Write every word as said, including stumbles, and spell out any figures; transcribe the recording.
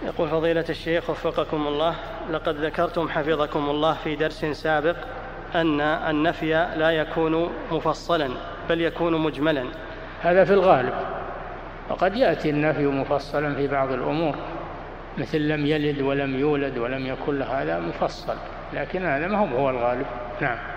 يقول فضيلة الشيخ وفقكم الله، لقد ذكرتم حفظكم الله في درس سابق أن النفي لا يكون مفصلا بل يكون مجملا. هذا في الغالب، وقد يأتي النفي مفصلا في بعض الأمور، مثل لم يلد ولم يولد ولم يكن له، هذا مفصل، لكن هذا ما هو الغالب. نعم.